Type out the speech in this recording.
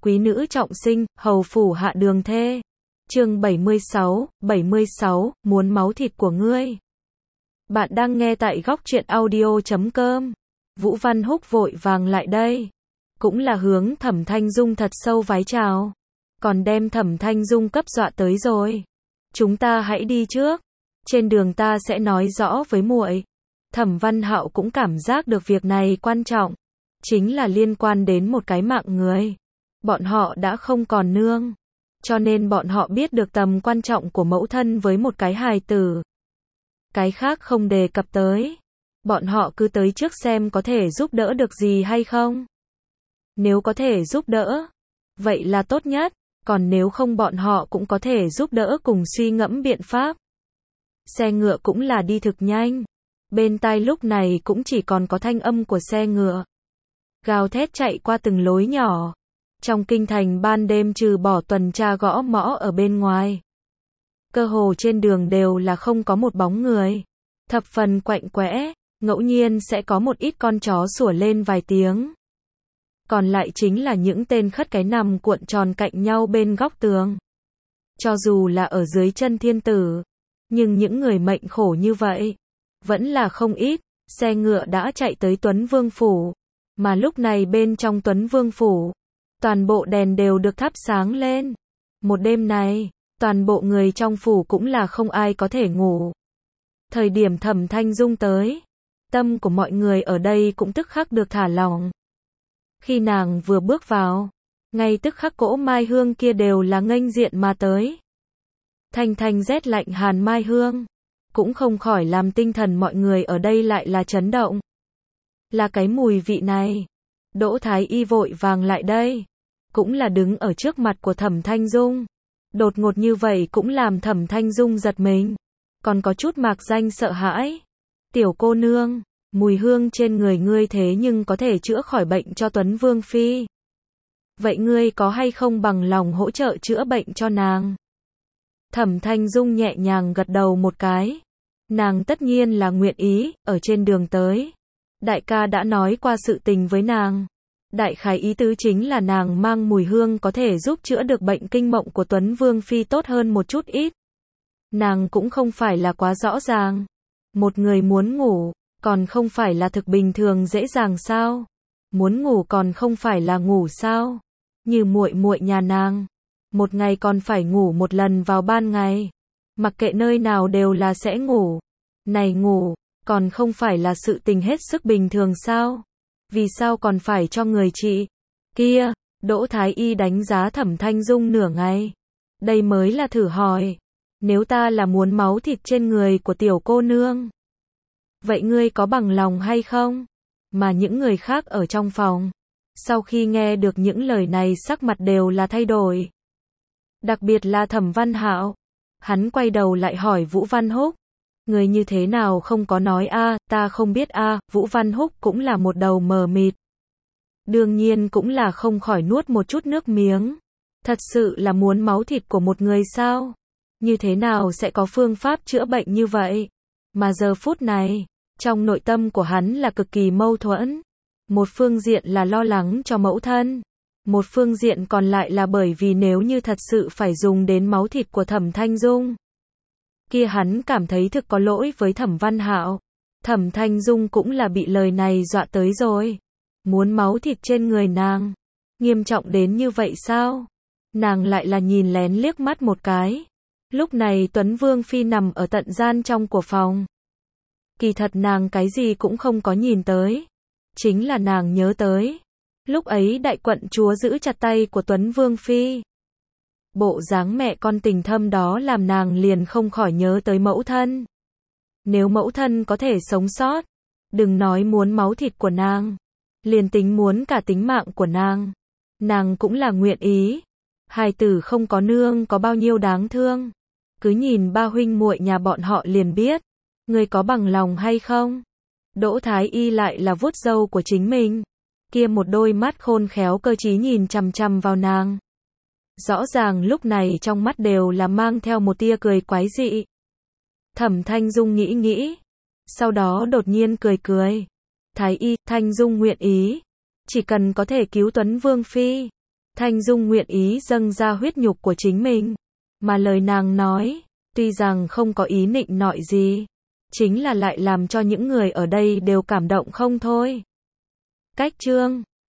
quý nữ trọng sinh, hầu phủ hạ đường thê. Chương 76, muốn máu thịt của ngươi. Bạn đang nghe tại góc truyện audio.com. Vũ Văn Húc vội vàng lại đây. Cũng là hướng Thẩm Thanh Dung thật sâu vái chào. Còn đem Thẩm Thanh Dung cấp dọa tới rồi. Chúng ta hãy đi trước. Trên đường ta sẽ nói rõ với muội. Thẩm Văn Hạo cũng cảm giác được việc này quan trọng. Chính là liên quan đến một cái mạng người. Bọn họ đã không còn nương. Cho nên bọn họ biết được tầm quan trọng của mẫu thân với một cái hài tử. Cái khác không đề cập tới. Bọn họ cứ tới trước xem có thể giúp đỡ được gì hay không. Nếu có thể giúp đỡ, vậy là tốt nhất. Còn nếu không bọn họ cũng có thể giúp đỡ cùng suy ngẫm biện pháp. Xe ngựa cũng là đi thực nhanh. Bên tai lúc này cũng chỉ còn có thanh âm của xe ngựa. Gào thét chạy qua từng lối nhỏ. Trong kinh thành ban đêm trừ bỏ tuần tra gõ mõ ở bên ngoài. Cơ hồ trên đường đều là không có một bóng người. Thập phần quạnh quẽ, ngẫu nhiên sẽ có một ít con chó sủa lên vài tiếng. Còn lại chính là những tên khất cái nằm cuộn tròn cạnh nhau bên góc tường. Cho dù là ở dưới chân thiên tử, nhưng những người mệnh khổ như vậy, vẫn là không ít. Xe ngựa đã chạy tới Tuấn Vương Phủ, mà lúc này bên trong Tuấn Vương Phủ, toàn bộ đèn đều được thắp sáng lên. Một đêm này, toàn bộ người trong phủ cũng là không ai có thể ngủ. Thời điểm Thẩm Thanh Dung tới, tâm của mọi người ở đây cũng tức khắc được thả lỏng. Khi nàng vừa bước vào, ngay tức khắc cỗ mai hương kia đều là nghênh diện mà tới. Thanh thanh rét lạnh hàn mai hương, cũng không khỏi làm tinh thần mọi người ở đây lại là chấn động. Là cái mùi vị này. Đỗ Thái Y vội vàng lại đây, cũng là đứng ở trước mặt của Thẩm Thanh Dung. Đột ngột như vậy cũng làm Thẩm Thanh Dung giật mình, còn có chút mạc danh sợ hãi. Tiểu cô nương, mùi hương trên người ngươi thế nhưng có thể chữa khỏi bệnh cho Tuấn Vương Phi. Vậy ngươi có hay không bằng lòng hỗ trợ chữa bệnh cho nàng? Thẩm Thanh Dung nhẹ nhàng gật đầu một cái. Nàng tất nhiên là nguyện ý, ở trên đường tới. Đại ca đã nói qua sự tình với nàng. Đại khái ý tứ chính là nàng mang mùi hương có thể giúp chữa được bệnh kinh mộng của Tuấn Vương Phi tốt hơn một chút ít. Nàng cũng không phải là quá rõ ràng. Một người muốn ngủ, còn không phải là thực bình thường dễ dàng sao? Muốn ngủ còn không phải là ngủ sao? Như muội muội nhà nàng, một ngày còn phải ngủ một lần vào ban ngày. Mặc kệ nơi nào đều là sẽ ngủ. Này ngủ, còn không phải là sự tình hết sức bình thường sao? Vì sao còn phải cho người trị? Kia, Đỗ Thái Y đánh giá Thẩm Thanh Dung nửa ngày. Đây mới là thử hỏi. Nếu ta là muốn máu thịt trên người của tiểu cô nương, vậy ngươi có bằng lòng hay không? Mà những người khác ở trong phòng, sau khi nghe được những lời này sắc mặt đều là thay đổi. Đặc biệt là Thẩm Văn Hạo. Hắn quay đầu lại hỏi Vũ Văn Húc. Người như thế nào không có nói a, ta không biết a. Vũ Văn Húc cũng là một đầu mờ mịt. Đương nhiên cũng là không khỏi nuốt một chút nước miếng. Thật sự là muốn máu thịt của một người sao? Như thế nào sẽ có phương pháp chữa bệnh như vậy? Mà giờ phút này, trong nội tâm của hắn là cực kỳ mâu thuẫn. Một phương diện là lo lắng cho mẫu thân. Một phương diện còn lại là bởi vì nếu như thật sự phải dùng đến máu thịt của Thẩm Thanh Dung, kia hắn cảm thấy thực có lỗi với Thẩm Văn Hạo. Thẩm Thanh Dung cũng là bị lời này dọa tới rồi. Muốn máu thịt trên người nàng. Nghiêm trọng đến như vậy sao? Nàng lại là nhìn lén liếc mắt một cái. Lúc này Tuấn Vương Phi nằm ở tận gian trong của phòng. Kỳ thật nàng cái gì cũng không có nhìn tới. Chính là nàng nhớ tới. Lúc ấy đại quận chúa giữ chặt tay của Tuấn Vương Phi. Bộ dáng mẹ con tình thâm đó làm nàng liền không khỏi nhớ tới mẫu thân. Nếu mẫu thân có thể sống sót, đừng nói muốn máu thịt của nàng, liền tính muốn cả tính mạng của nàng cũng là nguyện ý. Hài tử không có nương có bao nhiêu đáng thương. Cứ nhìn ba huynh muội nhà bọn họ liền biết. Người có bằng lòng hay không? Đỗ Thái Y lại là vuốt râu của chính mình. Kia một đôi mắt khôn khéo cơ trí nhìn chằm chằm vào nàng. Rõ ràng lúc này trong mắt đều là mang theo một tia cười quái dị. Thẩm Thanh Dung nghĩ. Sau đó đột nhiên cười. Thái Y, Thanh Dung nguyện ý. Chỉ cần có thể cứu Tuấn Vương Phi. Thanh Dung nguyện ý dâng ra huyết nhục của chính mình. Mà lời nàng nói, tuy rằng không có ý nịnh nọi gì, chính là lại làm cho những người ở đây đều cảm động không thôi. Cách chương